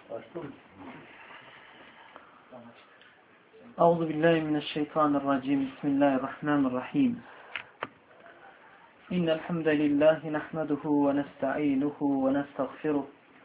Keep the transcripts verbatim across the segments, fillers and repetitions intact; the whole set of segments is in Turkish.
Euzu billahi mineşşeytanirracim. Bismillahirrahmanirrahim. İnnel hamdelellahi nahmeduhu ve nestainuhu ve nestağfiruh.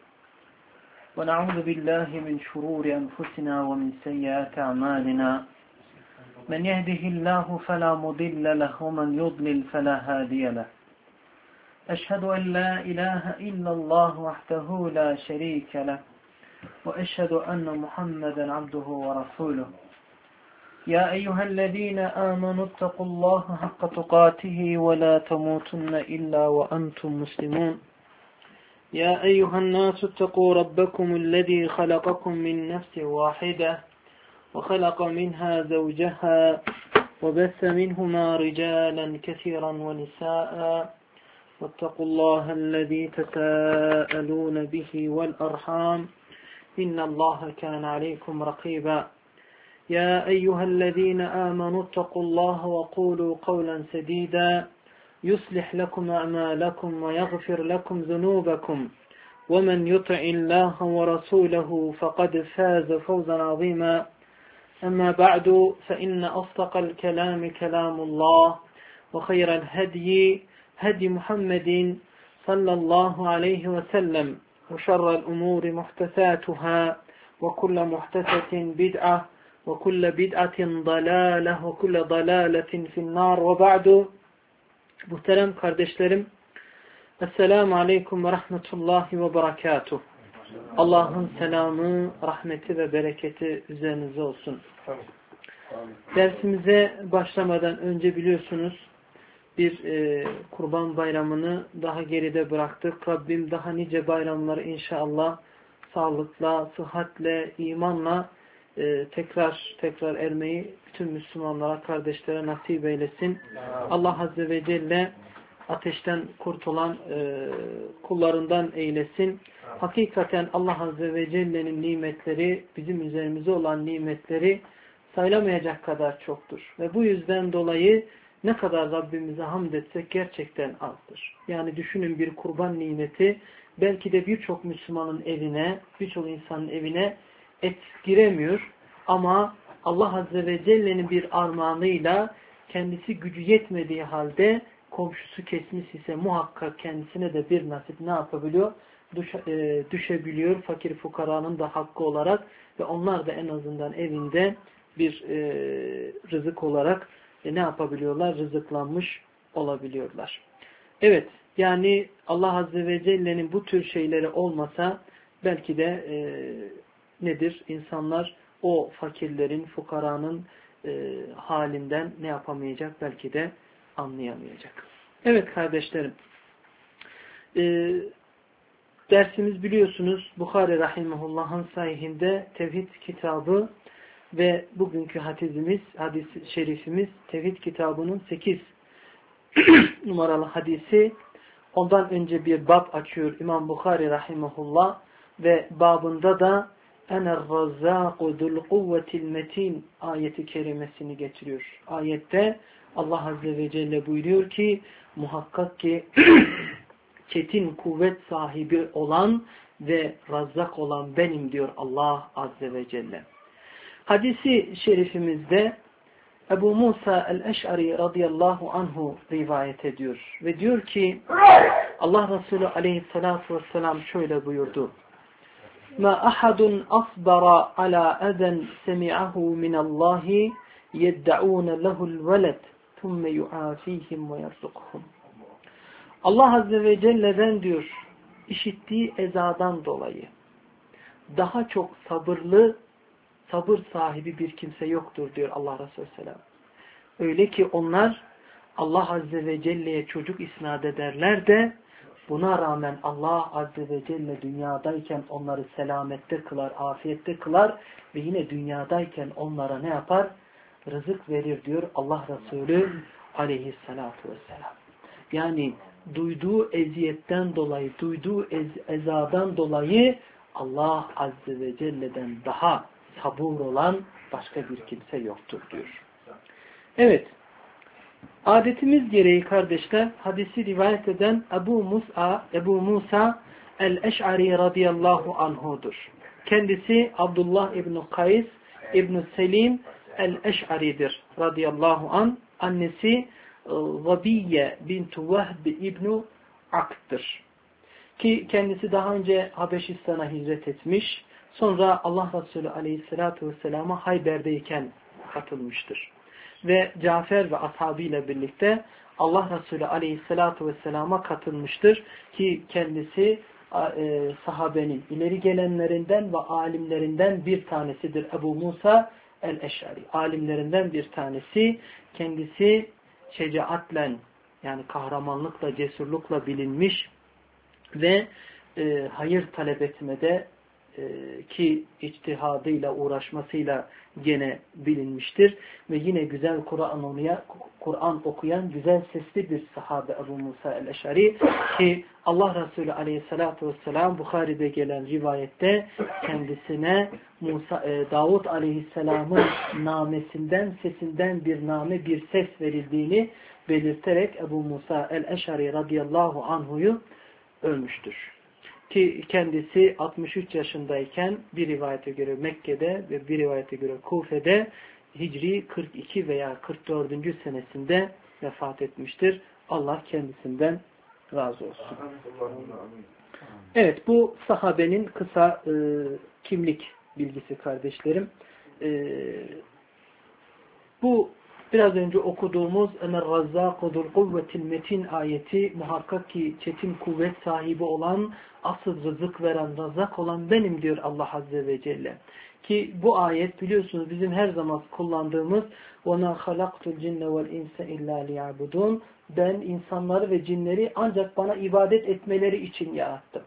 Ve na'udzu billahi min şururi enfusina ve min seyyiati a'malina. Men yehdihillahu fela mudille lehu ve men yudlil fela hadiye lehu. Eşhedü en la ilahe illallah vahdehu la şerike lehu ve eşhedü enne Muhammeden abduhu ve resuluh. يا أيها الذين آمنوا اتقوا الله حق تقاته ولا تموتن إلا وأنتم مسلمون يا أيها الناس اتقوا ربكم الذي خلقكم من نفس واحدة وخلق منها زوجها وبث منهما رجالا كثيرا ونساء واتقوا الله الذي تساءلون به والأرحام إن الله كان عليكم رقيبا يا أيها الذين آمنوا اتقوا الله وقولوا قولا سديدا يصلح لكم أعمالكم ويغفر لكم ذنوبكم ومن يطع الله ورسوله فقد فاز فوزا عظيما أما بعد فإن أصدق الكلام كلام الله وخير الهدي هدي محمد صلى الله عليه وسلم وشر الأمور محدثاتها وكل محدثة بدعة وكل بدعة ضلالة وكل ضلالة في النار وبعد. Muhterem kardeşlerim, Esselamu Aleyküm ve Rahmetullahi ve Berekatuh. Allah'ın selamı, rahmeti ve bereketi üzerinize olsun. Dersimize başlamadan önce biliyorsunuz bir e, kurban bayramını daha geride bıraktık. Rabbim daha nice bayramları inşallah sağlıkla, sıhhatle, imanla Ee, tekrar tekrar ermeyi bütün Müslümanlara, kardeşlere nasip eylesin. Allah Azze ve Celle ateşten kurtulan e, kullarından eylesin. Hakikaten Allah Azze ve Celle'nin nimetleri, bizim üzerimize olan nimetleri sayılamayacak kadar çoktur. Ve bu yüzden dolayı ne kadar Rabbimize hamd etsek gerçekten azdır. Yani düşünün, bir kurban nimeti belki de birçok Müslümanın evine, birçok insanın evine et giremiyor ama Allah Azze ve Celle'nin bir armağanıyla kendisi gücü yetmediği halde komşusu kesmiş ise muhakkak kendisine de bir nasip ne yapabiliyor? Düş, e, düşebiliyor fakir fukaranın da hakkı olarak ve onlar da en azından evinde bir e, rızık olarak e, ne yapabiliyorlar? Rızıklanmış olabiliyorlar. Evet, yani Allah Azze ve Celle'nin bu tür şeyleri olmasa belki de e, nedir? İnsanlar o fakirlerin, fukaranın e, halinden ne yapamayacak? Belki de anlayamayacak. Evet kardeşlerim. E, dersimiz biliyorsunuz Bukhari Rahimahullah'ın sahihinde Tevhid kitabı ve bugünkü hadisimiz, hadis-i şerifimiz Tevhid kitabının sekiz numaralı hadisi. Ondan önce bir bab açıyor İmam Bukhari Rahimahullah ve babında da Ener-Razzâku zul-kuvvetil metin ayeti kerimesini getiriyor. Ayette Allah Azze ve Celle buyuruyor ki muhakkak ki çetin kuvvet sahibi olan ve razzak olan benim diyor Allah Azze ve Celle. Hadisi şerifimizde Ebu Musa el-Eş'ari radıyallahu anhu rivayet ediyor. Ve diyor ki Allah Resulü aleyhissalatu vesselam şöyle buyurdu. Ma ahadun asbara ala eden semi'ahu minallahi yedda'un lehu'l veled thumme yu'afihim ve yerzukuhum. Allah Azze ve Celle'den diyor işittiği ezadan dolayı daha çok sabırlı, sabır sahibi bir kimse yoktur diyor Allah Resulü Selam. Öyle ki onlar Allah Azze ve Celle'ye çocuk isnat ederler de buna rağmen Allah Azze ve Celle dünyadayken onları selamette kılar, afiyette kılar ve yine dünyadayken onlara ne yapar? Rızık verir diyor Allah Resulü aleyhissalatu vesselam. Yani duyduğu eziyetten dolayı, duyduğu ez ezadan dolayı Allah Azze ve Celle'den daha sabır olan başka bir kimse yoktur diyor. Evet. Adetimiz gereği kardeşler hadisi rivayet eden Ebu Musa, Ebu Musa el-Eş'ari radıyallahu anhudur. Kendisi Abdullah İbn Kays İbn Selim el-Eş'ari'dir radıyallahu an. Annesi Zabiye bintu Vehb İbn Akd'dır. Ki kendisi daha önce Habeşistan'a hicret etmiş. Sonra Allah Resulü aleyhissalatu vesselama Hayber'deyken katılmıştır. Ve Cafer ve ashabıyla birlikte Allah Resulü aleyhissalatu vesselama katılmıştır. Ki kendisi e, sahabenin ileri gelenlerinden ve alimlerinden bir tanesidir. Ebu Musa el-Eş'ari. Alimlerinden bir tanesi. Kendisi şecaatlen, yani kahramanlıkla, cesurlukla bilinmiş ve e, hayır talep etmede e, ki içtihadıyla, uğraşmasıyla gene bilinmiştir. Ve yine güzel Kur'an okuyan, Kur'an okuyan güzel sesli bir sahabe Ebu Musa el-Eş'ari ki Allah Resulü aleyhissalatu vesselam Bukhari'de gelen rivayette kendisine Musa, e, Davud aleyhisselamın namesinden, sesinden bir name, bir ses verildiğini belirterek Ebu Musa el-Eş'ari radıyallahu anhu'yu ölmüştür. Ki kendisi altmış üç yaşındayken bir rivayete göre Mekke'de ve bir rivayete göre Kufe'de Hicri kırk iki veya kırk dördüncü senesinde vefat etmiştir. Allah kendisinden razı olsun. Evet, bu sahabenin kısa e, kimlik bilgisi kardeşlerim. E, bu biraz önce okuduğumuz Emer Razzâkudul kuvvetil metin ayeti muhakkak ki çetin kuvvet sahibi olan, asıl rızık veren, razak olan benim diyor Allah Azze ve Celle. Ki bu ayet biliyorsunuz bizim her zaman kullandığımız وَنَا خَلَقْتُ الْجِنَّ وَالْاِنْسَ اِلَّا لِيَعْبُدُونَ Ben insanları ve cinleri ancak bana ibadet etmeleri için yarattım.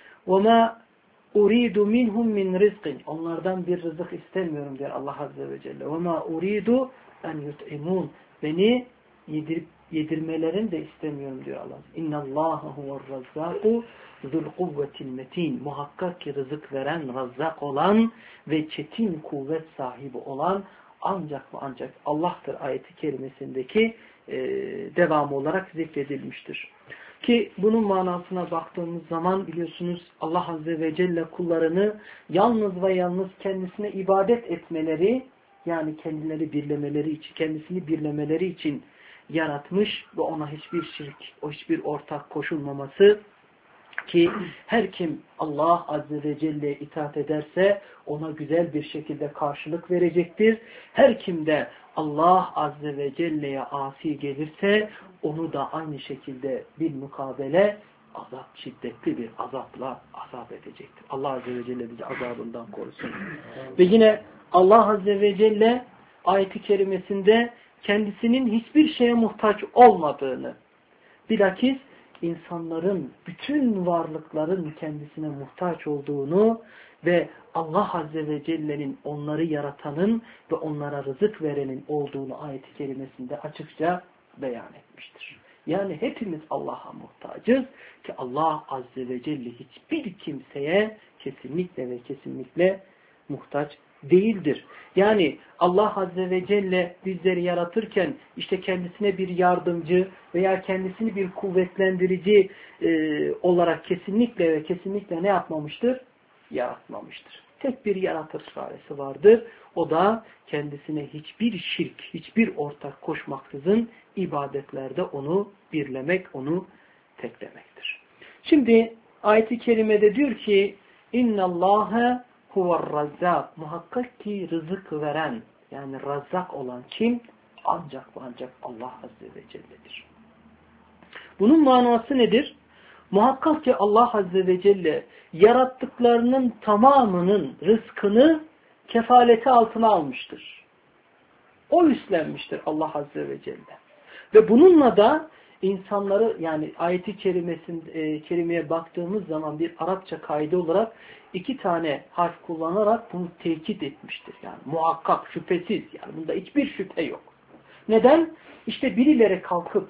وَمَا اُرِيدُ مِنْهُمْ مِنْ رِزْقٍ Onlardan bir rızık istemiyorum diyor Allah Azze ve Celle. وَمَا اُرِيدُ en yut'imun beni yedirip yedirmelerini de istemiyorum diyor Allah. İnnallâhe huve'r-razzâku zul kuvvetil metin. Muhakkak ki rızık veren, razzak olan ve çetin kuvvet sahibi olan ancak ve ancak Allah'tır ayeti kerimesindeki e, devamı olarak zikredilmiştir. Ki bunun manasına baktığımız zaman biliyorsunuz Allah Azze ve Celle kullarını yalnız ve yalnız kendisine ibadet etmeleri, yani kendileri birlemeleri için, kendisini birlemeleri için yaratmış ve ona hiçbir şirk, o hiçbir ortak koşulmaması ki her kim Allah Azze ve Celle'ye itaat ederse ona güzel bir şekilde karşılık verecektir. Her kim de Allah Azze ve Celle'ye asi gelirse onu da aynı şekilde bir mukabele azap, şiddetli bir azapla azap edecektir. Allah Azze ve Celle bizi azabından korusun. Ve yine Allah Azze ve Celle ayet-i kerimesinde kendisinin hiçbir şeye muhtaç olmadığını, bilakis insanların, bütün varlıkların kendisine muhtaç olduğunu ve Allah Azze ve Celle'nin onları yaratanın ve onlara rızık verenin olduğunu ayet-i kerimesinde açıkça beyan etmiştir. Yani hepimiz Allah'a muhtacız ki Allah Azze ve Celle hiçbir kimseye kesinlikle ve kesinlikle muhtaç değildir. Yani Allah Azze ve Celle bizleri yaratırken işte kendisine bir yardımcı veya kendisini bir kuvvetlendirici e, olarak kesinlikle ve kesinlikle ne yapmamıştır? Yaratmamıştır. Tek bir yaratır çaresi vardır. O da kendisine hiçbir şirk, hiçbir ortak koşmaksızın ibadetlerde onu birlemek, onu teklemektir. Şimdi ayet-i kerimede diyor ki İnna Allahe huve'r-razzak. Muhakkak ki rızık veren, yani razzak olan kim? Ancak ve ancak Allah Azze ve Celle'dir. Bunun manası nedir? Muhakkak ki Allah Azze ve Celle yarattıklarının tamamının rızkını kefaleti altına almıştır. O üstlenmiştir Allah Azze ve Celle. Ve bununla da insanları, yani ayeti kerimesinde, kerimeye baktığımız zaman bir Arapça kaydı olarak iki tane harf kullanarak bunu tekit etmiştir. Yani muhakkak, şüphesiz, yani bunda hiçbir şüphe yok. Neden? İşte birileri kalkıp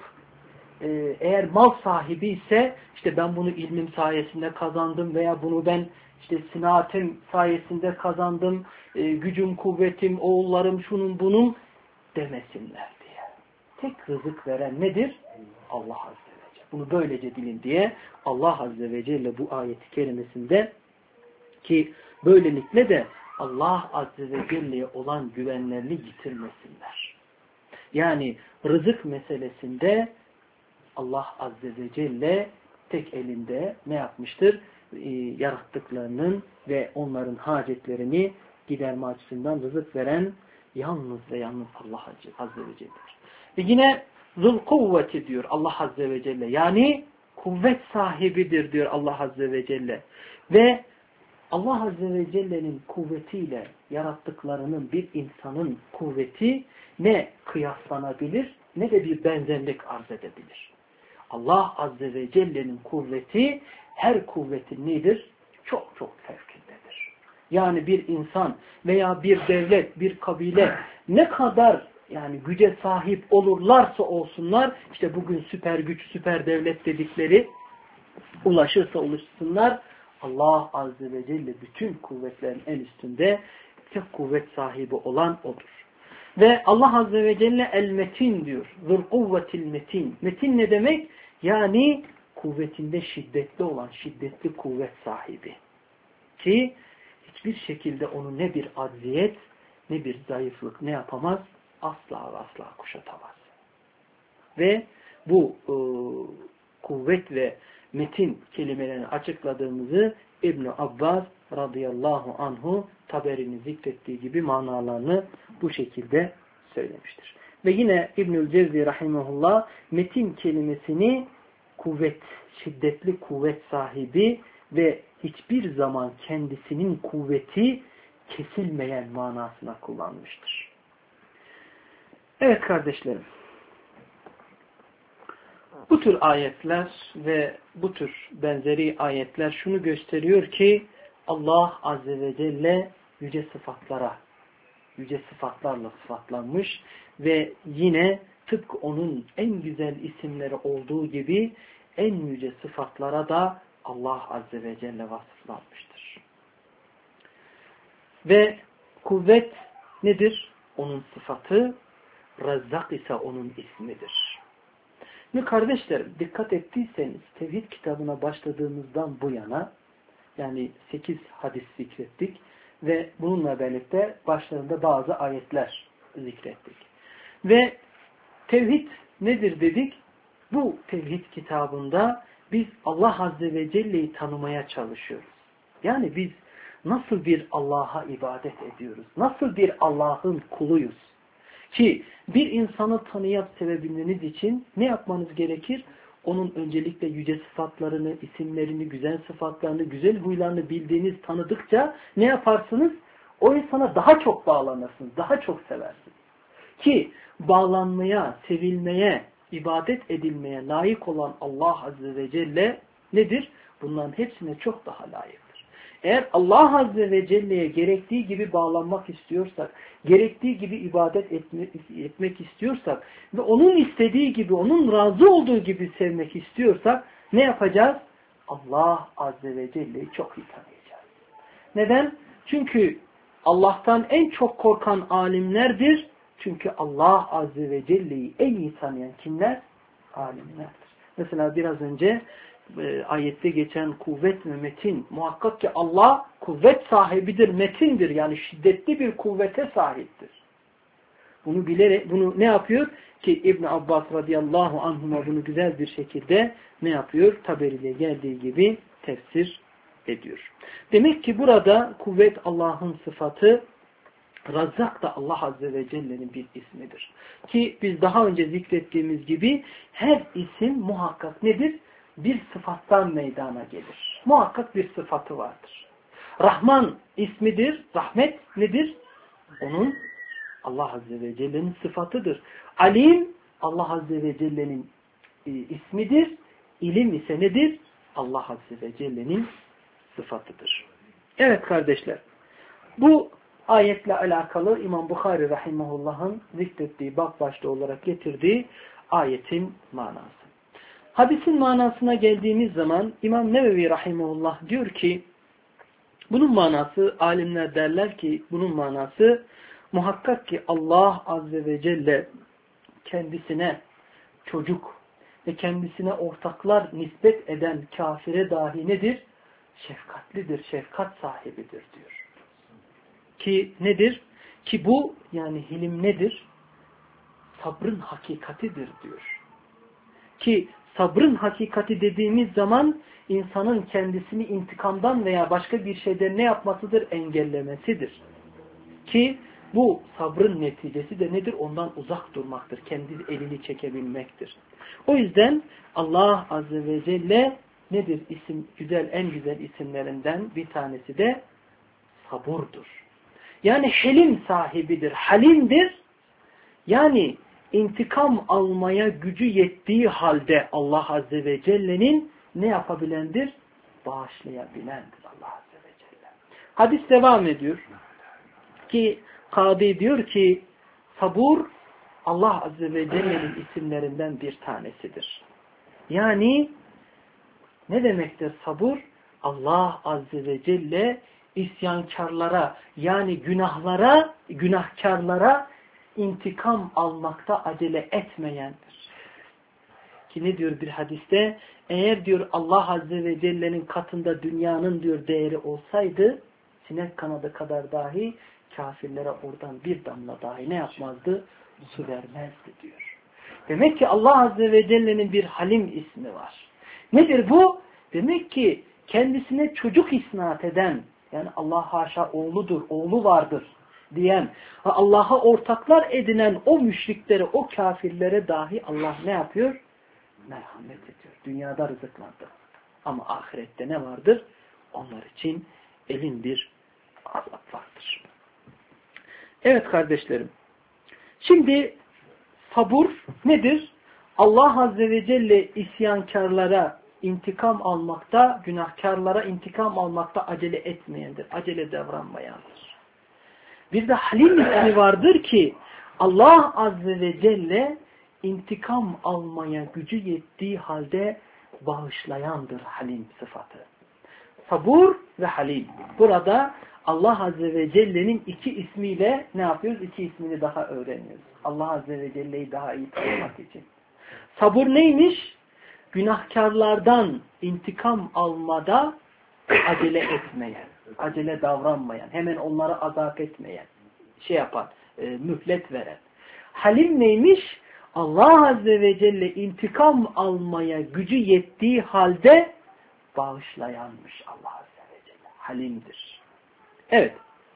e, eğer mal sahibi ise işte ben bunu ilmim sayesinde kazandım veya bunu ben işte sinaatim sayesinde kazandım, e, gücüm, kuvvetim, oğullarım, şunun bunun demesinler diye. Tek rızık veren nedir? Allah Azze ve Celle. Bunu böylece bilin diye Allah Azze ve Celle bu ayet-i kerimesinde ki Böylelikle de Allah Azze ve Celle'ye olan güvenlerini yitirmesinler. Yani rızık meselesinde Allah Azze ve Celle tek elinde ne yapmıştır? E, yarattıklarının ve onların hacetlerini giderme açısından rızık veren yalnız ve yalnız Allah Azze ve Celle'dir. Ve yine zul kuvveti diyor Allah Azze ve Celle. Yani kuvvet sahibidir diyor Allah Azze ve Celle. Ve Allah Azze ve Celle'nin kuvvetiyle yarattıklarının bir insanın kuvveti ne kıyaslanabilir ne de bir benzerlik arz edebilir. Allah Azze ve Celle'nin kuvveti her kuvvetin nedir? Çok çok fevkindedir. Yani bir insan veya bir devlet, bir kabile ne kadar yani güce sahip olurlarsa olsunlar, işte bugün süper güç, süper devlet dedikleri ulaşırsa ulaşsınlar, Allah Azze ve Celle bütün kuvvetlerin en üstünde tek kuvvet sahibi olan odur. Ve Allah Azze ve Celle el-metin diyor. Zul kuvvetil metin. Metin ne demek? Yani kuvvetinde şiddetli olan, şiddetli kuvvet sahibi. Ki hiçbir şekilde onu ne bir acziyet, ne bir zayıflık ne yapamaz? Asla ve asla kuşatamaz. Ve bu e, kuvvet ve metin kelimelerini açıkladığımızı İbn Abbas radıyallahu anhu Taberi'nin zikrettiği gibi manalarını bu şekilde söylemiştir. Ve yine İbnül Cevzi rahimahullah metin kelimesini kuvvet, şiddetli kuvvet sahibi ve hiçbir zaman kendisinin kuvveti kesilmeyen manasına kullanmıştır. Evet kardeşlerim. Bu tür ayetler ve bu tür benzeri ayetler şunu gösteriyor ki Allah Azze ve Celle yüce sıfatlara, yüce sıfatlarla sıfatlanmış ve yine tıpkı onun en güzel isimleri olduğu gibi en yüce sıfatlara da Allah Azze ve Celle vasıflanmıştır. Ve kuvvet nedir? Onun sıfatı, Rezzak ise onun ismidir. Ve kardeşlerim dikkat ettiyseniz tevhid kitabına başladığımızdan bu yana yani sekiz hadis zikrettik ve bununla birlikte başlarında bazı ayetler zikrettik. Ve tevhid nedir dedik? Bu tevhid kitabında biz Allah Azze ve Celle'yi tanımaya çalışıyoruz. Yani biz nasıl bir Allah'a ibadet ediyoruz? Nasıl bir Allah'ın kuluyuz? Ki bir insanı tanıyıp sevebilmeniz için ne yapmanız gerekir? Onun öncelikle yüce sıfatlarını, isimlerini, güzel sıfatlarını, güzel huylarını bildiğiniz, tanıdıkça ne yaparsınız? O insana daha çok bağlanırsınız, daha çok seversiniz. Ki bağlanmaya, sevilmeye, ibadet edilmeye layık olan Allah Azze ve Celle nedir? Bunların hepsine çok daha layıktır. Eğer Allah Azze ve Celle'ye gerektiği gibi bağlanmak istiyorsak, gerektiği gibi ibadet etme, etmek istiyorsak ve onun istediği gibi, onun razı olduğu gibi sevmek istiyorsak ne yapacağız? Allah Azze ve Celle'yi çok iyi tanıyacağız. Neden? Çünkü Allah'tan en çok korkan alimlerdir. Çünkü Allah Azze ve Celle'yi en iyi tanıyan kimler? Alimlerdir. Mesela biraz önce e, ayette geçen kuvvet ve metin. Muhakkak ki Allah kuvvet sahibidir, metindir. Yani şiddetli bir kuvvete sahiptir. Bunu bilerek, bunu ne yapıyor? Ki İbn Abbas radıyallahu anhuma bunu güzel bir şekilde ne yapıyor? Taberi'ye geldiği gibi tefsir ediyor. Demek ki burada kuvvet Allah'ın sıfatı, Razzak da Allah Azze ve Celle'nin bir ismidir. Ki biz daha önce zikrettiğimiz gibi her isim muhakkak nedir? Bir sıfattan meydana gelir. Muhakkak bir sıfatı vardır. Rahman ismidir. Rahmet nedir? Onun Allah Azze ve Celle'nin sıfatıdır. Alim Allah Azze ve Celle'nin e, ismidir. İlim ise nedir? Allah Azze ve Celle'nin sıfatıdır. Evet kardeşler. Bu ayetle alakalı İmam Bukhari rahimahullah'ın zikrettiği bab başlığı olarak getirdiği ayetin manası. Hadisin manasına geldiğimiz zaman İmam Nevevi rahimahullah diyor ki bunun manası, alimler derler ki bunun manası muhakkak ki Allah Azze ve Celle kendisine çocuk ve kendisine ortaklar nispet eden kafire dahi nedir? şefkatlidir, şefkat sahibidir diyor. Ki nedir? Ki bu yani hilim nedir? Sabrın hakikatidir diyor. Ki sabrın hakikati dediğimiz zaman insanın kendisini intikamdan veya başka bir şeyden ne yapmasıdır? Engellemesidir. Ki bu sabrın neticesi de nedir? Ondan uzak durmaktır. Kendi elini çekebilmektir. O yüzden Allah Azze ve Celle nedir? İsim, güzel, en güzel isimlerinden bir tanesi de saburdur. Yani helim sahibidir, halimdir. Yani intikam almaya gücü yettiği halde Allah Azze ve Celle'nin ne yapabilendir? Bağışlayabilendir Allah Azze ve Celle. Hadis devam ediyor. Ki Kadi diyor ki sabur Allah Azze ve Celle'nin isimlerinden bir tanesidir. Yani ne demektir sabur? Allah Azze ve Celle isyankarlara yani günahlara, günahkarlara intikam almakta acele etmeyendir. Ki ne diyor bir hadiste? Eğer diyor Allah Azze ve Celle'nin katında dünyanın diyor değeri olsaydı sinek kanadı kadar dahi kafirlere oradan bir damla dahi ne yapmazdı? Su vermezdi diyor. Demek ki Allah Azze ve Celle'nin bir Halim ismi var. Nedir bu? Demek ki kendisine çocuk isnat eden, yani Allah haşa oğludur, oğlu vardır diyen, Allah'a ortaklar edinen o müşriklere, o kafirlere dahi Allah ne yapıyor? Merhamet ediyor. Dünyada rızıklandır. Ama ahirette ne vardır? Onlar için elin bir azap vardır. Evet kardeşlerim. Şimdi sabur nedir? Allah Azze ve Celle isyankarlara intikam almakta, günahkarlara intikam almakta acele etmeyendir. Acele davranmayandır. Bir de Halim ismi vardır ki Allah Azze ve Celle intikam almaya gücü yettiği halde bağışlayandır Halim sıfatı. Sabur ve Halim. Burada Allah Azze ve Celle'nin iki ismiyle ne yapıyoruz? İki ismini daha öğreniyoruz. Allah Azze ve Celle'yi daha iyi tanımak için. Sabur neymiş? Günahkarlardan intikam almada acele etmeyen, acele davranmayan, hemen onları azap etmeyen, şey yapan, e, mühlet veren. Halim neymiş? Allah Azze ve Celle intikam almaya gücü yettiği halde bağışlayanmış Allah Azze ve Celle. Halimdir. Evet.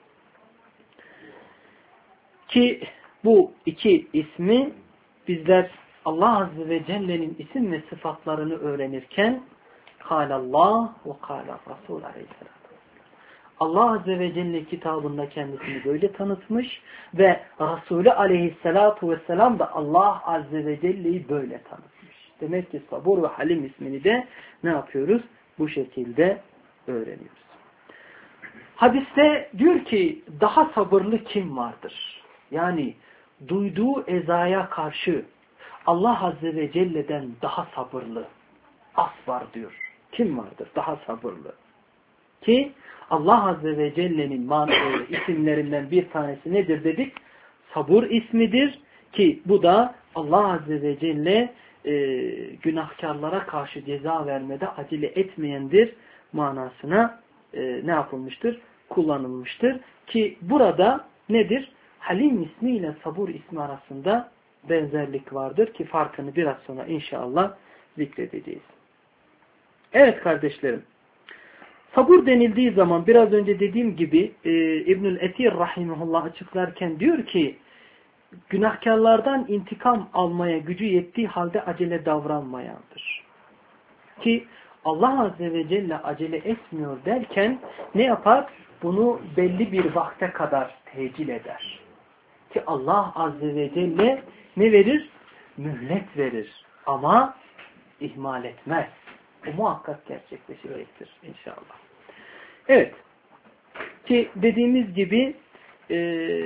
Ki bu iki ismi bizler Allah Azze ve Celle'nin isim ve sıfatlarını öğrenirken Kâlallah ve kâla Resul Aleyhisselam. Allah Azze ve Celle kitabında kendisini böyle tanıtmış ve Resulü Aleyhisselatu Vesselam da Allah Azze ve Celle'yi böyle tanıtmış. Demek ki Sabur ve Halim ismini de ne yapıyoruz? Bu şekilde öğreniyoruz. Hadiste diyor ki daha sabırlı kim vardır? Yani duyduğu ezaya karşı Allah Azze ve Celle'den daha sabırlı as var diyor. Kim vardır? Daha sabırlı. Ki Allah Azze ve Celle'nin manalı isimlerinden bir tanesi nedir dedik? Sabur ismidir. Ki bu da Allah Azze ve Celle e, günahkarlara karşı ceza vermede acele etmeyendir manasına e, ne yapılmıştır? Kullanılmıştır. Ki burada nedir? Halim ismiyle sabur ismi arasında benzerlik vardır ki farkını biraz sonra inşallah zikredeceğiz. Evet kardeşlerim. Sabur denildiği zaman biraz önce dediğim gibi e, İbnül Etir rahimehullah açıklarken diyor ki günahkarlardan intikam almaya gücü yettiği halde acele davranmayandır. Ki Allah Azze ve Celle acele etmiyor derken ne yapar? Bunu belli bir vakte kadar tecil eder. Ki Allah Azze ve Celle ne verir? Mühlet verir. Ama ihmal etmez. Bu muhakkak gerçekleşecektir inşallah. Evet. Ki dediğimiz gibi e,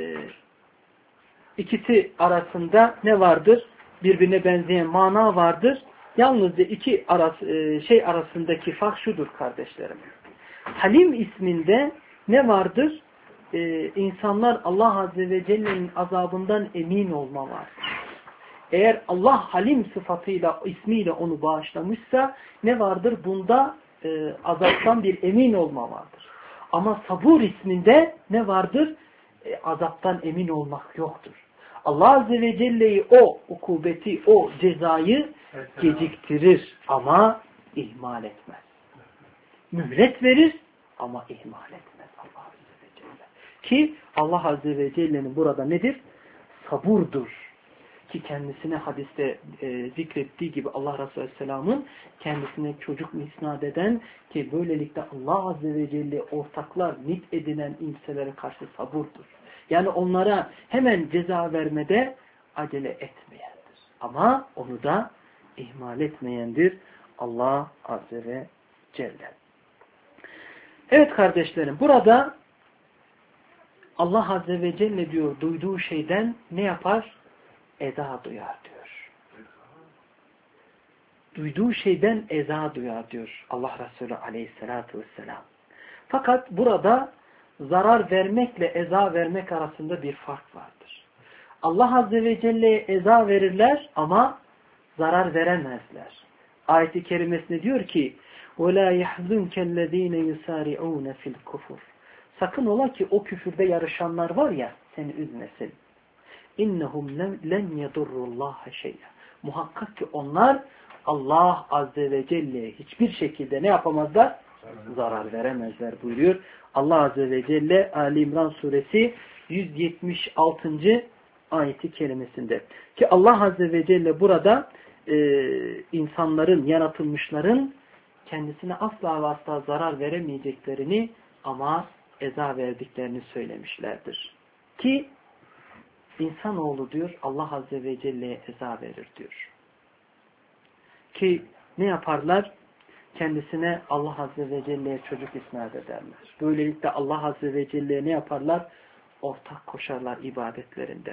ikisi arasında ne vardır? Birbirine benzeyen mana vardır. Yalnızca iki arası, e, şey arasındaki fark şudur kardeşlerim. Halim isminde ne vardır? Ee, insanlar Allah Azze ve Celle'nin azabından emin olma vardır. Eğer Allah Halim sıfatıyla, ismiyle onu bağışlamışsa ne vardır? Bunda e, azaptan bir emin olma vardır. Ama sabur isminde ne vardır? E, azaptan emin olmak yoktur. Allah Azze ve Celle'yi o ukubeti, o cezayı geciktirir ama ihmal etmez. Mühlet verir ama ihmal etmez Allah Azze ve Celle. Ki Allah Azze ve Celle'nin burada nedir? Saburdur. Ki kendisine hadiste e, zikrettiği gibi Allah Resulü Aleyhisselam'ın kendisine çocuk isnat eden ki böylelikle Allah Azze ve Celle ortaklar nit edinen kimselere karşı saburdur. Yani onlara hemen ceza vermede acele etmeyendir. Ama onu da ihmal etmeyendir Allah Azze ve Celle. Evet kardeşlerim, burada Allah Azze ve Celle diyor duyduğu şeyden ne yapar? Eza duyar diyor. Duyduğu şeyden eza duyar diyor Allah Resulü Aleyhisselatü Vesselam. Fakat burada zarar vermekle eza vermek arasında bir fark vardır. Allah Azze ve Celle'ye eza verirler ama zarar veremezler. Ayet-i kerimesinde diyor ki وَلَا يَحْزُنْكَ الَّذ۪ينَ يُسَارِعُونَ فِي الْكُفُرِ Sakın ola ki o küfürde yarışanlar var ya seni üzmesin. İnnehum len yedurrullaha şey'a. Muhakkak ki onlar Allah Azze ve Celle'ye hiçbir şekilde ne yapamazlar? Zarar veremezler buyuruyor. Allah Azze ve Celle Ali İmran suresi yüz yetmiş altıncı ayeti kerimesinde. Ki Allah Azze ve Celle burada e, insanların, yaratılmışların kendisine asla ve asla zarar veremeyeceklerini ama eza verdiklerini söylemişlerdir. Ki İnsanoğlu diyor Allah Azze ve Celle'ye eza verir diyor. Ki ne yaparlar? Kendisine Allah Azze ve Celle'ye çocuk isnat ederler. Böylelikle Allah Azze ve Celle'ye ne yaparlar? Ortak koşarlar ibadetlerinde.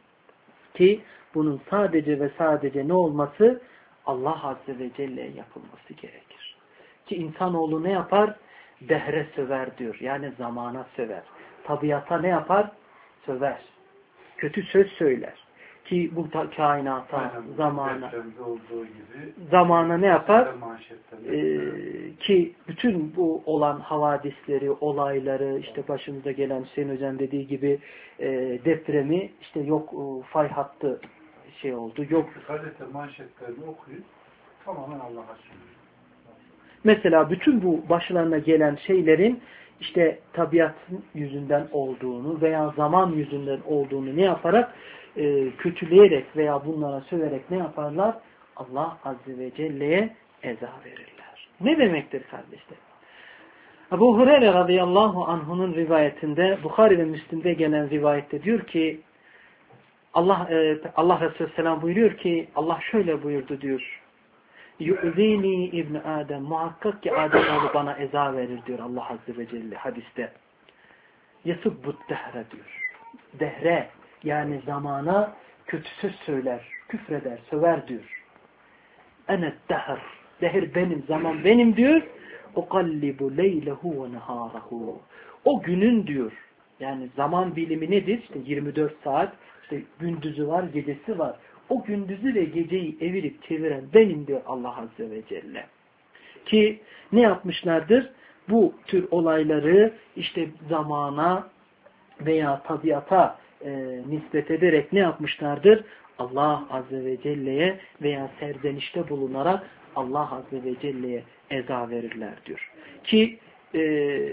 Ki bunun sadece ve sadece ne olması? Allah Azze ve Celle'ye yapılması gerekir. Ki insanoğlu ne yapar? Dehre söver diyor. Yani zamana söver. Tabiata ne yapar? Söver. Kötü söz söyler. Ki bu kainata, aynen, zamana gibi, zamana ne yapar? Ee, ki bütün bu olan havadisleri, olayları, işte başımıza gelen Hüseyin Hocam dediği gibi e, depremi, işte yok e, fay hattı şey oldu, yok. Gazete manşetlerini okuyup tamamen Allah'a söylüyor. Mesela bütün bu başlarına gelen şeylerin işte tabiatın yüzünden olduğunu veya zaman yüzünden olduğunu ne yaparak e, kötüleyerek veya bunlara söverek ne yaparlar? Allah Azze ve Celle'ye eza verirler. Ne demektir kardeşler? Ebu Hureyre radıyallahu anh'unun rivayetinde, Bukhari ve Müslim'de gelen rivayette diyor ki Allah e, Allah Resulü selam buyuruyor ki Allah şöyle buyurdu diyor. Yu'zini İbn Adem, muhakkak ki Adem oğlu bana eza verir diyor Allah Azze ve Celle hadiste. Yasubbut dehre diyor. Dehre yani zamana kötü söz söyler, küfreder, söver diyor. Enet dehr, dehr benim, zaman benim diyor. Ukallibu leylehu ve neharahu. O günün diyor. Yani zaman bilimi nedir? İşte yirmi dört saat, işte gündüzü var, gecesi var. O gündüzü ve geceyi evirip çeviren benim diyor Allah Azze ve Celle. Ki ne yapmışlardır? Bu tür olayları işte zamana veya tabiata e, nispet ederek ne yapmışlardır? Allah Azze ve Celle'ye veya serzenişte bulunarak Allah Azze ve Celle'ye eza verirler diyor. Ki e,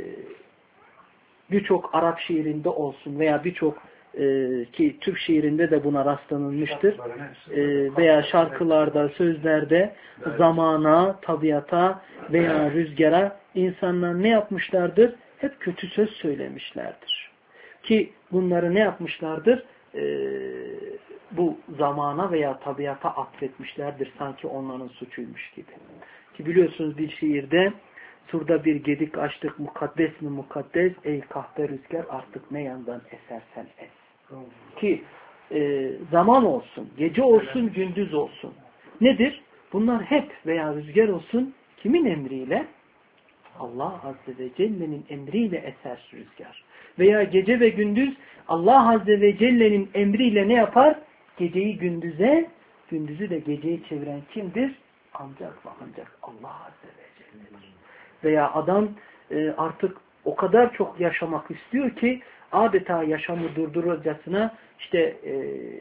birçok Arap şiirinde olsun veya birçok e, ki Türk şiirinde de buna rastlanılmıştır. E, veya şarkılarda, sözlerde zamana, tabiata veya rüzgara insanlar ne yapmışlardır? Hep kötü söz söylemişlerdir. Ki bunları ne yapmışlardır? E, bu zamana veya tabiata atfetmişlerdir. Sanki onların suçuymuş gibi. Ki biliyorsunuz bir şiirde surda bir gedik açtık mukaddes mi mukaddes ey kahpe rüzgar artık ne yandan esersen es. Ki e, zaman olsun, gece olsun, gündüz olsun. Nedir? Bunlar hep veya rüzgar olsun kimin emriyle? Allah Azze ve Celle'nin emriyle eser rüzgar. Veya gece ve gündüz Allah Azze ve Celle'nin emriyle ne yapar? Geceyi gündüze, gündüzü de geceyi çeviren kimdir? Ancak ve ancak Allah Azze ve Celle'dir. veya adam e, artık o kadar çok yaşamak istiyor ki adeta yaşamı durduracasına işte e,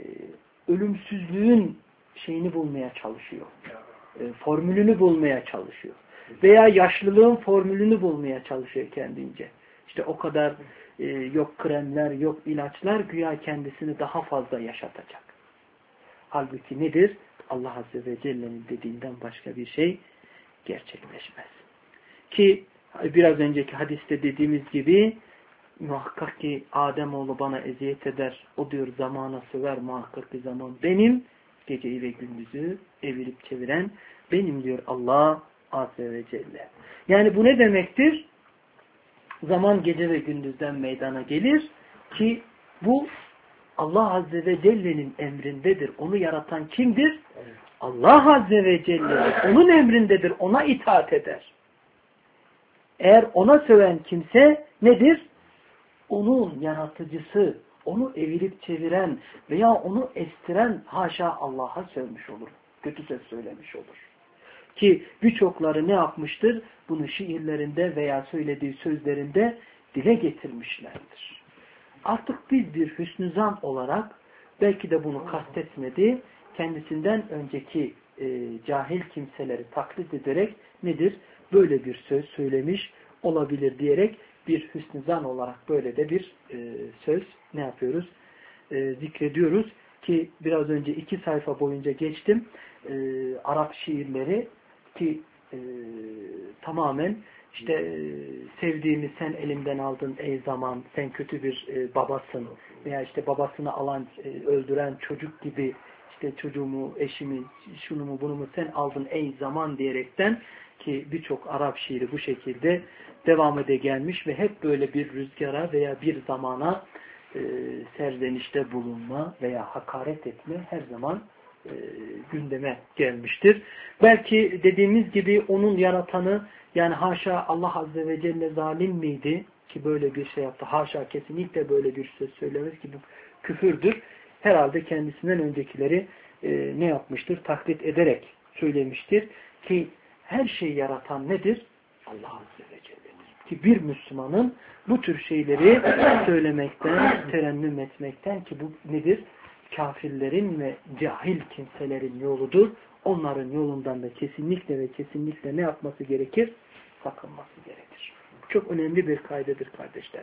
ölümsüzlüğün şeyini bulmaya çalışıyor. E, formülünü bulmaya çalışıyor. Veya yaşlılığın formülünü bulmaya çalışıyor kendince. İşte o kadar e, yok kremler, yok ilaçlar güya kendisini daha fazla yaşatacak. Halbuki nedir? Allah Azze ve Celle'nin dediğinden başka bir şey gerçekleşmez. Ki biraz önceki hadiste dediğimiz gibi muhakkak ki Ademoğlu bana eziyet eder. O diyor zamana söver, muhakkak ki zaman benim. Geceyi ve gündüzü evirip çeviren benim diyor Allah Azze ve Celle. Yani bu ne demektir? Zaman gece ve gündüzden meydana gelir ki bu Allah Azze ve Celle'nin emrindedir. Onu yaratan kimdir? Allah Azze ve Celle. Onun emrindedir. Ona itaat eder. Eğer ona söven kimse nedir? Onun yaratıcısı, onu evirip çeviren veya onu estiren haşa Allah'a sövmüş olur. Kötü söz söylemiş olur. Ki birçokları ne yapmıştır? Bunu şiirlerinde veya söylediği sözlerinde dile getirmişlerdir. Artık biz bir hüsnü zan olarak belki de bunu kastetmedi, kendisinden önceki e, cahil kimseleri taklit ederek nedir? Böyle bir söz söylemiş olabilir diyerek bir hüsnü zan olarak böyle de bir e, söz ne yapıyoruz? E, zikrediyoruz ki biraz önce iki sayfa boyunca geçtim. E, Arap şiirleri ki e, tamamen işte e, sevdiğimi sen elimden aldın ey zaman, sen kötü bir e, babasın veya işte babasını alan, e, öldüren çocuk gibi işte çocuğumu, eşimi, şunu mu bunu mu sen aldın ey zaman diyerekten ki birçok Arap şiiri bu şekilde devam ede gelmiş ve hep böyle bir rüzgara veya bir zamana e, serzenişte bulunma veya hakaret etme her zaman e, gündeme gelmiştir. Belki dediğimiz gibi onun yaratanı yani haşa Allah Azze ve Celle zalim miydi ki böyle bir şey yaptı? Haşa kesinlikle böyle bir söz söylemez ki bu küfürdür. Herhalde kendisinden öncekileri e, ne yapmıştır? Taklit ederek söylemiştir ki her şeyi yaratan nedir? Allah Azze ve Celle'dir. Ki bir Müslümanın bu tür şeyleri söylemekten, terennüm etmekten ki bu nedir? Kafirlerin ve cahil kimselerin yoludur. Onların yolundan da kesinlikle ve kesinlikle ne yapması gerekir? Sakınması gerekir. Çok önemli bir kaydedir kardeşler.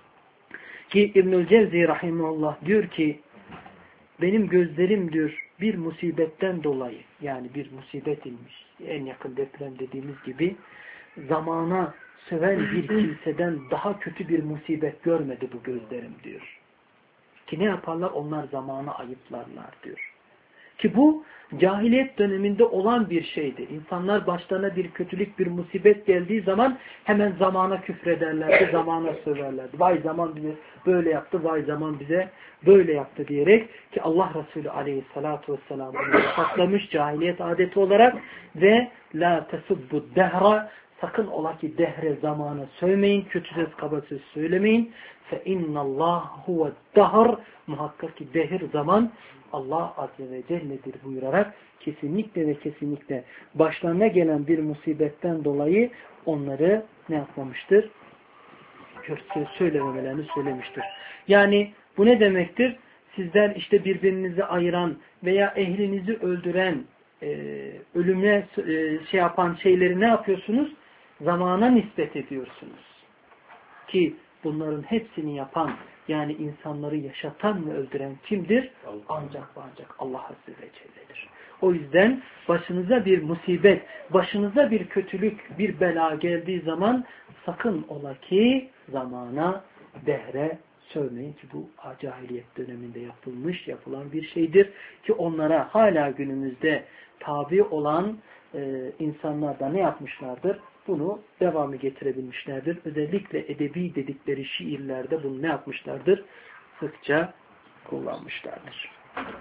Ki İbnül Cevzi rahimahullah diyor ki benim gözlerim diyor bir musibetten dolayı yani bir musibet inmiş. En yakın deprem dediğimiz gibi zamana söven bir kimseden daha kötü bir musibet görmedi bu gözlerim diyor. Ki ne yaparlar? Onlar zamanı ayıplarlar diyor. Ki bu cahiliyet döneminde olan bir şeydi. İnsanlar başlarına bir kötülük, bir musibet geldiği zaman hemen zamana küfrederlerdi, zamana söverlerdi. Vay zaman bize böyle yaptı, vay zaman bize böyle yaptı diyerek ki Allah Resulü aleyhissalatu vesselam bunu yasaklamış cahiliyet adeti olarak ve la tesubbu dehra sakın ola ki dehre zamana sövmeyin, kötü söz kaba söz söylemeyin. Fe innallah huve dahr muhakkak ki dehir zaman Allah Azze ve Celle'dir buyurarak kesinlikle ve kesinlikle başlarına gelen bir musibetten dolayı onları ne yapmamıştır? Kötü söylememelerini söylemiştir. Yani bu ne demektir? Sizler işte birbirinizi ayıran veya ehlinizi öldüren, e, ölümle e, şey yapan şeyleri ne yapıyorsunuz? Zamana nispet ediyorsunuz. Ki bunların hepsini yapan yani insanları yaşatan ve öldüren kimdir? Ancak ve ancak Allah Azze ve Celle'dir. O yüzden başınıza bir musibet, başınıza bir kötülük, bir bela geldiği zaman sakın ola ki zamana, dehre sövmeyin ki bu cahiliyet döneminde yapılmış, yapılan bir şeydir. Ki onlara hala günümüzde tabi olan e, insanlar da ne yapmışlardır? Bunu devamı getirebilmişlerdir. Özellikle edebi dedikleri şiirlerde bunu ne yapmışlardır? Sıkça kullanmışlardır.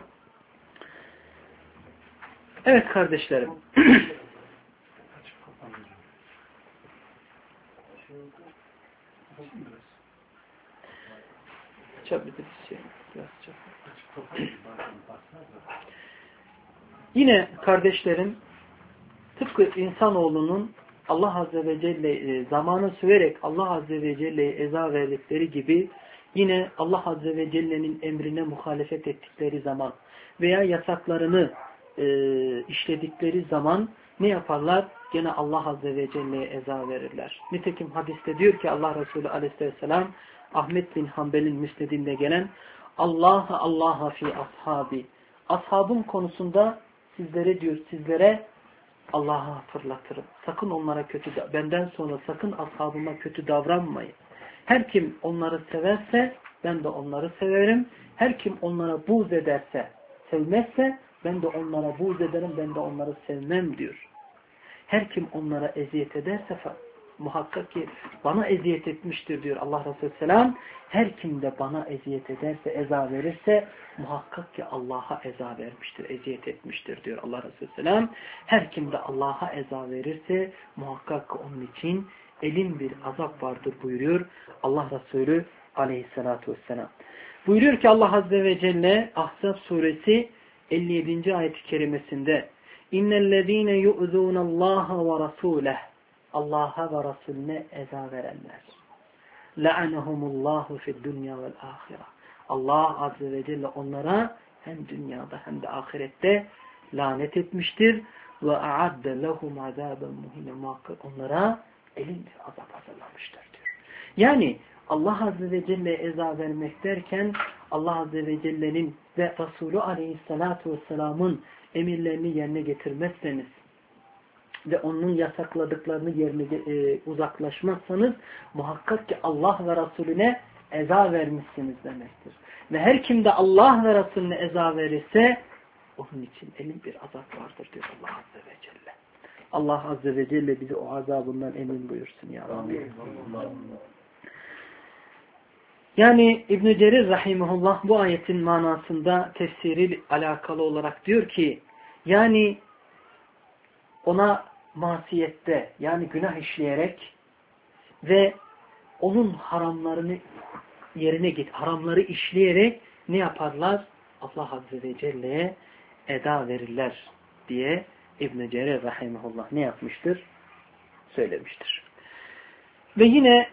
Evet kardeşlerim. Açabiliriz şey. Yine kardeşlerim tıpkı insanoğlunun Allah Azze ve Celle zamanı söverek Allah Azze ve Celle'ye eza verdikleri gibi yine Allah Azze ve Celle'nin emrine muhalefet ettikleri zaman veya yasaklarını e, işledikleri zaman ne yaparlar? Gene Allah Azze ve Celle'ye eza verirler. Nitekim hadiste diyor ki Allah Resulü Aleyhisselam Ahmet bin Hanbel'in müsnedinde gelen Allah'a Allah'a fi ashabi. Ashabım konusunda sizlere diyor sizlere Allah'a hatırlatırım. Sakın onlara kötü, benden sonra sakın ashabıma kötü davranmayın. Her kim onları severse ben de onları severim. Her kim onlara buğz ederse, sevmezse ben de onlara buğz ederim, ben de onları sevmem diyor. Her kim onlara eziyet ederse muhakkak ki bana eziyet etmiştir diyor Allah Resulü Selam. Her kim de bana eziyet ederse, eza verirse muhakkak ki Allah'a eza vermiştir, eziyet etmiştir diyor Allah Resulü Selam. Her kim de Allah'a eza verirse muhakkak ki onun için elin bir azap vardır buyuruyor Allah Resulü Aleyhisselatü Vesselam. Buyuruyor ki Allah Azze ve Celle Ahzab suresi elli yedinci ayet-i kerimesinde İnnellezîne yu'zûnallâhe ve rasûleh Allah'a ve Resulüne eza verenler. La'anehumullahu fid dunya vel ahire. Allah Azze ve Celle onlara hem dünyada hem de ahirette lanet etmiştir. Ve a'adde lehum azaben muhine. Muhakkak onlara elin bir azap hazırlamıştır diyor. Yani Allah Azze ve Celle eza vermek derken Allah Azze ve Celle'nin ve Resulü Aleyhisselatü Vesselam'ın emirlerini yerine getirmezseniz ve onun yasakladıklarını yerine e, uzaklaşmazsanız muhakkak ki Allah ve Resulüne eza vermişsiniz demektir. Ve her kim de Allah ve Resulüne eza verirse onun için elin bir azap vardır diyor Allah Azze ve Celle. Allah Azze ve Celle bizi o azabından emin buyursun ya Rabbi. Yani İbn-i Cerir Rahimahullah bu ayetin manasında tefsiri alakalı olarak diyor ki yani ona masiyette yani günah işleyerek ve onun haramlarını yerine git, haramları işleyerek ne yaparlar? Allah Azze ve Celle'ye eda verirler diye İbn-i Cerir Rahimahullah ne yapmıştır? Söylemiştir. Ve yine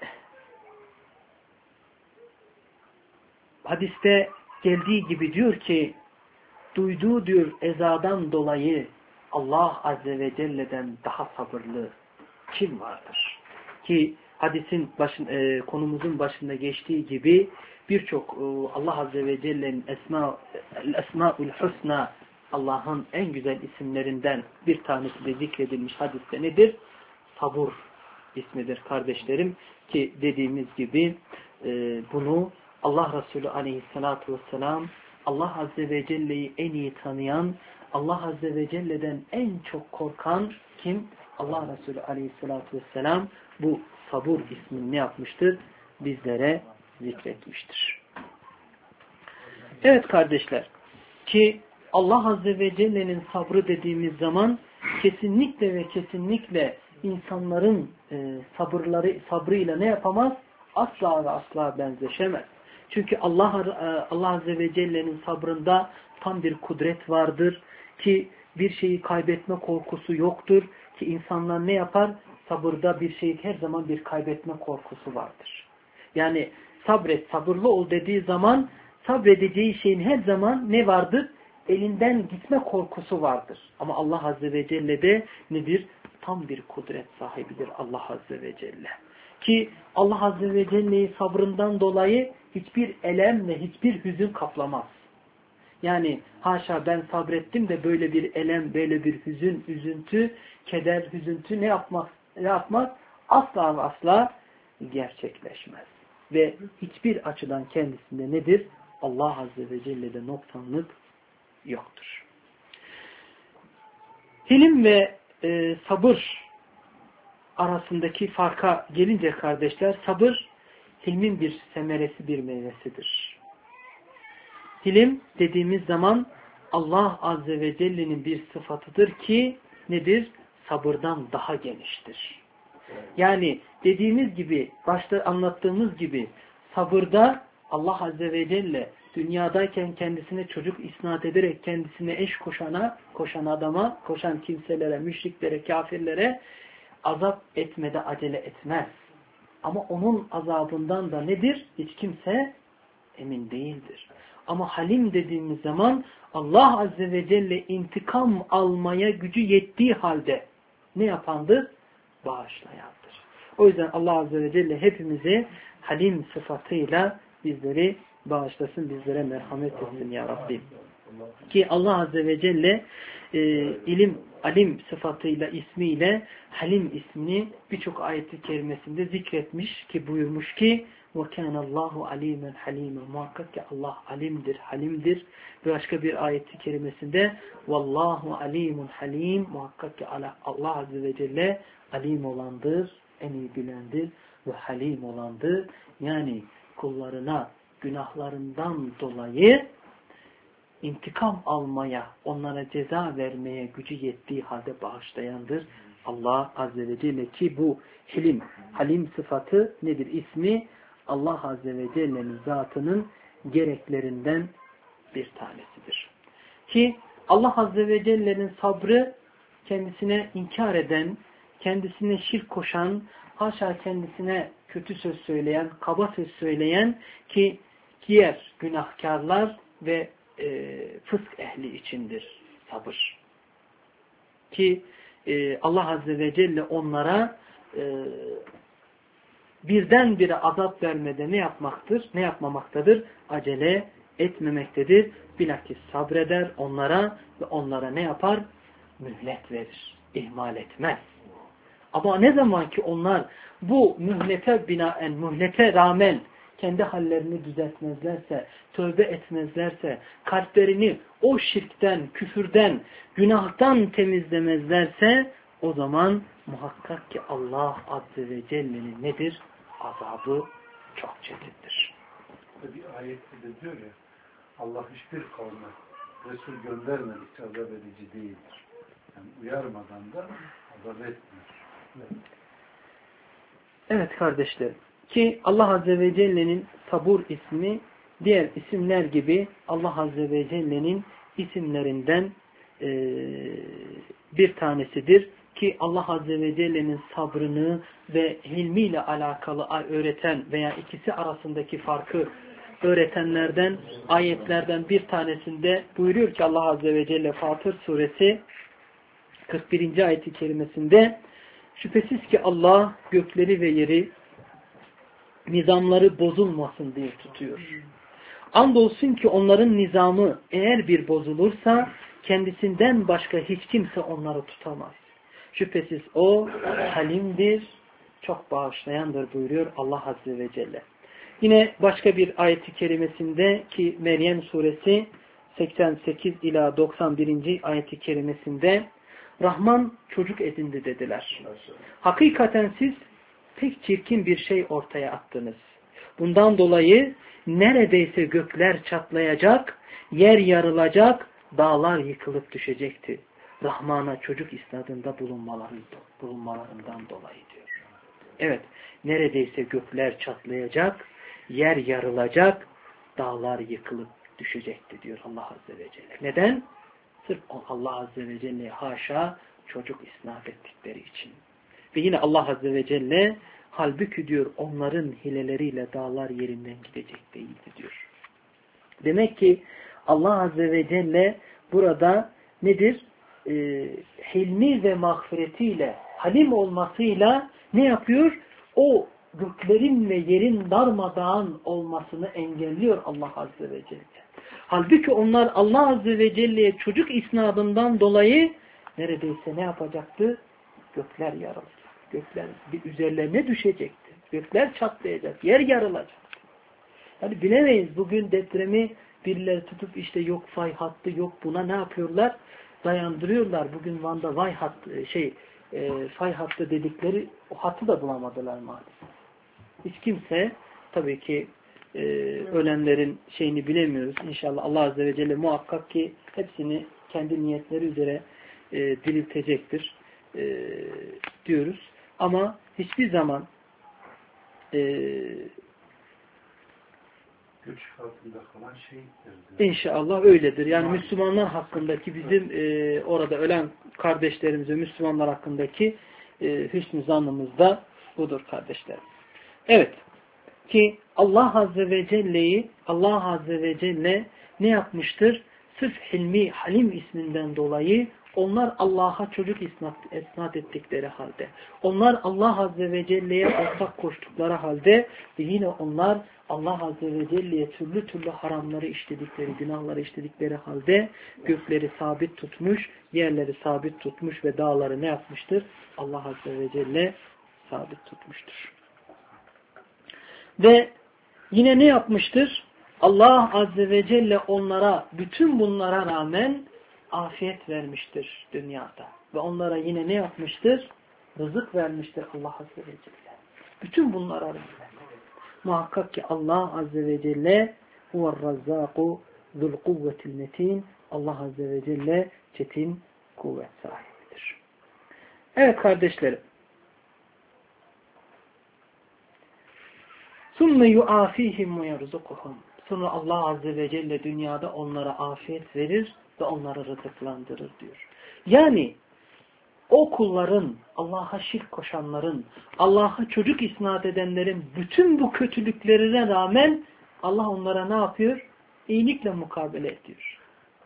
hadiste geldiği gibi diyor ki duyduğu diyor ezadan dolayı Allah Azze ve Celle'den daha sabırlı kim vardır? Ki hadisin başın, e, konumuzun başında geçtiği gibi birçok e, Allah Azze ve Celle'nin esma, Esma-ül Husna Allah'ın en güzel isimlerinden bir tanesi de zikredilmiş hadiste nedir? Sabur ismidir kardeşlerim. Ki dediğimiz gibi e, bunu Allah Resulü Aleyhisselatü Vesselam Allah Azze ve Celle'yi en iyi tanıyan, Allah Azze ve Celle'den en çok korkan kim? Allah Resulü Aleyhisselatü Vesselam bu sabur ismini ne yapmıştır? Bizlere zikretmiştir. Evet kardeşler, ki Allah Azze ve Celle'nin sabrı dediğimiz zaman kesinlikle ve kesinlikle insanların e, sabırları sabrıyla ne yapamaz? Asla ve asla benzeşemez. Çünkü Allah Allah Azze ve Celle'nin sabrında tam bir kudret vardır ki bir şeyi kaybetme korkusu yoktur ki insanlar ne yapar? Sabırda bir şey her zaman bir kaybetme korkusu vardır. Yani sabret, sabırlı ol dediği zaman sabredeceği şeyin her zaman ne vardır? Elinden gitme korkusu vardır. Ama Allah Azze ve Celle de nedir? Tam bir kudret sahibidir Allah Azze ve Celle. Ki Allah Azze ve Celle'yi sabrından dolayı hiçbir elem ve hiçbir hüzün kaplamaz. Yani haşa ben sabrettim de böyle bir elem, böyle bir hüzün, üzüntü, keder, hüzüntü ne yapmaz? Ne yapmaz? Asla ve asla gerçekleşmez. Ve hiçbir açıdan kendisinde nedir? Allah Azze ve Celle'de noksanlık yoktur. Hilim ve e, sabır arasındaki farka gelince kardeşler, sabır hilmin bir semeresi, bir meyvesidir. Hilim dediğimiz zaman Allah Azze ve Celle'nin bir sıfatıdır ki nedir? Sabırdan daha geniştir. Yani dediğimiz gibi, başta anlattığımız gibi sabırda Allah Azze ve Celle dünyadayken kendisine çocuk isnat ederek kendisine eş koşana, koşan adama, koşan kimselere, müşriklere, kafirlere azap etmede acele etmez. Ama onun azabından da nedir? Hiç kimse emin değildir. Ama halim dediğimiz zaman Allah Azze ve Celle intikam almaya gücü yettiği halde ne yapandır? Bağışlayandır. O yüzden Allah Azze ve Celle hepimizi halim sıfatıyla bizleri bağışlasın, bizlere merhamet etsin ya Rabbi. Ki Allah Azze ve Celle e, ilim, alim sıfatıyla, ismiyle halim ismini birçok ayet-i kerimesinde zikretmiş ki buyurmuş ki وَكَانَ اللّٰهُ عَلِيمًا حَلِيمًا Muhakkak ki Allah alimdir, halimdir. Ve başka bir ayet-i kerimesinde وَاللّٰهُ عَلِيمٌ halim Muhakkak ki Allah Azze ve Celle alim olandır, en iyi bilendir ve halim olandır. Yani kullarına günahlarından dolayı intikam almaya, onlara ceza vermeye gücü yettiği halde bağışlayandır Allah Azze ve Celle. Ki bu hilim, halim sıfatı nedir? İsmi Allah Azze ve Celle'nin zatının gereklerinden bir tanesidir. Ki Allah Azze ve Celle'nin sabrı kendisine inkar eden, kendisine şirk koşan, haşa kendisine kötü söz söyleyen, kaba söz söyleyen ki diğer günahkarlar ve e, fısk ehli içindir sabır. Ki e, Allah Azze ve Celle onlara e, birdenbire azap vermede ne yapmaktır? Ne yapmamaktadır? Acele etmemektedir. Bilakis sabreder onlara ve onlara ne yapar? Mühlet verir. İhmal etmez. Ama ne zaman ki onlar bu mühlete binaen, mühlete rağmen kendi hallerini düzeltmezlerse, tövbe etmezlerse, kalplerini o şirkten, küfürden, günahtan temizlemezlerse o zaman muhakkak ki Allah Azze ve Celle'nin nedir? Azabı çok çetindir. Bir ayette de diyor ya, Allah hiçbir kavme Resul göndermedikçe azap edici değildir. Yani uyarmadan da azap etmiyor. Evet. Evet kardeşlerim. Ki Allah Azze ve Celle'nin sabur ismi diğer isimler gibi Allah Azze ve Celle'nin isimlerinden e, bir tanesidir. Ki Allah Azze ve Celle'nin sabrını ve hilmiyle alakalı öğreten veya ikisi arasındaki farkı öğretenlerden, ayetlerden bir tanesinde buyuruyor ki Allah Azze ve Celle Fatır Suresi kırk birinci ayet-i kerimesinde şüphesiz ki Allah gökleri ve yeri nizamları bozulmasın diye tutuyor. Andolsun ki onların nizamı eğer bir bozulursa kendisinden başka hiç kimse onları tutamaz. Şüphesiz o halimdir, çok bağışlayandır buyuruyor Allah Azze ve Celle. Yine başka bir ayet-i kerimesinde ki Meryem suresi seksen sekiz ila doksan birinci ayet-i kerimesinde Rahman çocuk edindi dediler. Hakikaten siz pek çirkin bir şey ortaya attınız. Bundan dolayı neredeyse gökler çatlayacak, yer yarılacak, dağlar yıkılıp düşecekti. Rahman'a çocuk isnadında bulunmalarından dolayı diyor. Evet, neredeyse gökler çatlayacak, yer yarılacak, dağlar yıkılıp düşecekti diyor Allah Azze ve Celle. Neden? Sırf Allah Azze ve Celle'ye haşa çocuk isnat ettikleri için. Ve yine Allah Azze ve Celle halbuki diyor onların hileleriyle dağlar yerinden gidecek değildi diyor. Demek ki Allah Azze ve Celle burada nedir? Ee, hilmi ve mağfiretiyle, halim olmasıyla ne yapıyor? O göklerin ve yerin darmadağın olmasını engelliyor Allah Azze ve Celle. Halbuki onlar Allah Azze ve Celle'ye çocuk isnadından dolayı neredeyse ne yapacaktı? Gökler yarılacak. Gökler bir üzerlerine düşecekti. Gökler çatlayacak. Yer yarılacak. Yani bilemeyiz bugün depremi birileri tutup işte yok fay hattı yok buna ne yapıyorlar? Dayandırıyorlar. Bugün Van'da vay hattı, şey, e, fay hattı dedikleri o hattı da bulamadılar maalesef. Hiç kimse tabii ki e, ölenlerin şeyini bilemiyoruz. İnşallah Allah Azze ve Celle muhakkak ki hepsini kendi niyetleri üzere e, diriltecektir e, diyoruz. Ama hiçbir zaman e, güç altında kalan şeydir. İnşallah öyledir. Yani Müslümanlar hakkındaki bizim e, orada ölen kardeşlerimize, Müslümanlar hakkındaki e, hüsnü zannımız da budur kardeşlerim. Evet. Ki Allah Azze ve Celle'yi Allah Azze ve Celle ne yapmıştır? Sırf Hilmi, Halim isminden dolayı onlar Allah'a çocuk isnat, isnat ettikleri halde, onlar Allah Azze ve Celle'ye ortak koştukları halde ve yine onlar Allah Azze ve Celle'ye türlü türlü haramları işledikleri, günahları işledikleri halde gökleri sabit tutmuş, yerleri sabit tutmuş ve dağları ne yapmıştır? Allah Azze ve Celle sabit tutmuştur. Ve yine ne yapmıştır? Allah Azze ve Celle onlara bütün bunlara rağmen afiyet vermiştir dünyada. Ve onlara yine ne yapmıştır? Rızık vermiştir Allah Azze ve Celle. Bütün bunlara rağmen. Muhakkak ki Allah Azze ve Celle huve'r-razzâku zul-kuvvetil metin. Allah Azze ve Celle çetin kuvvet sahibidir. Evet kardeşlerim. ثُمَّ يُعَافِيهِمْ وَيَرْزُقُهُمْ Sonra Allah Azze ve Celle dünyada onlara afiyet verir ve onları rızıklandırır diyor. Yani o kulların, Allah'a şirk koşanların, Allah'a çocuk isnat edenlerin bütün bu kötülüklerine rağmen Allah onlara ne yapıyor? İyilikle mukabele ediyor.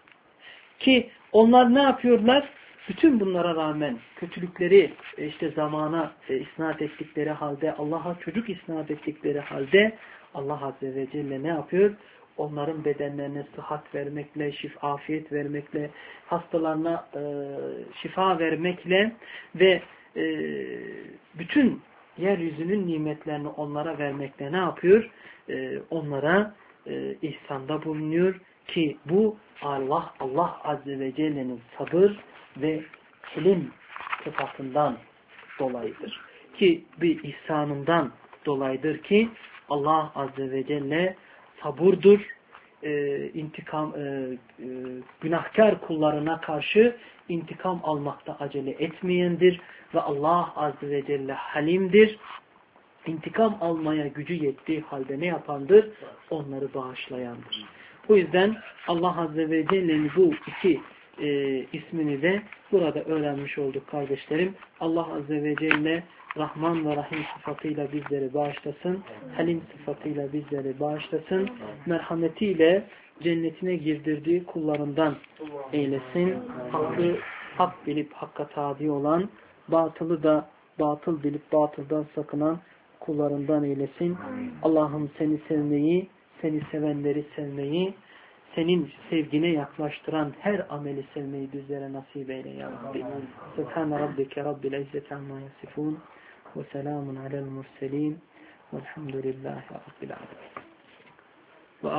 Ki onlar ne yapıyorlar? Bütün bunlara rağmen kötülükleri işte zamana isnat ettikleri halde, Allah'a çocuk isnat ettikleri halde Allah Azze ve Celle ne yapıyor? Onların bedenlerine sıhhat vermekle, şif, afiyet vermekle, hastalarına e, şifa vermekle ve e, bütün yeryüzünün nimetlerini onlara vermekle ne yapıyor? E, onlara e, ihsanda bulunuyor ki bu Allah Allah Azze ve Celle'nin sabır ve kelim sıfatından dolayıdır. Ki bir ihsanından dolayıdır ki Allah Azze ve Celle saburdur, e, intikam e, e, günahkar kullarına karşı intikam almakta acele etmeyendir ve Allah Azze ve Celle halimdir. İntikam almaya gücü yettiği halde ne yapandır? Onları bağışlayandır. O yüzden Allah Azze ve Celle'nin bu iki e, ismini de burada öğrenmiş olduk kardeşlerim. Allah Azze ve Celle Rahman ve Rahim sıfatıyla bizleri bağışlasın. Halim sıfatıyla bizleri bağışlasın. Merhametiyle cennetine girdirdiği kullarından eylesin. Hakkı hak bilip hakka tabi olan, batılı da batıl bilip batıldan sakınan kullarından eylesin. Allah'ım seni sevmeyi, seni sevenleri sevmeyi, senin sevgine yaklaştıran her ameli sevmeyi bizlere nasip eyle ya Rabbi. Subhane rabbike rabbil izzeti amma yasifun ve selamun alel murselin velhamdülillahi rabbil alemin.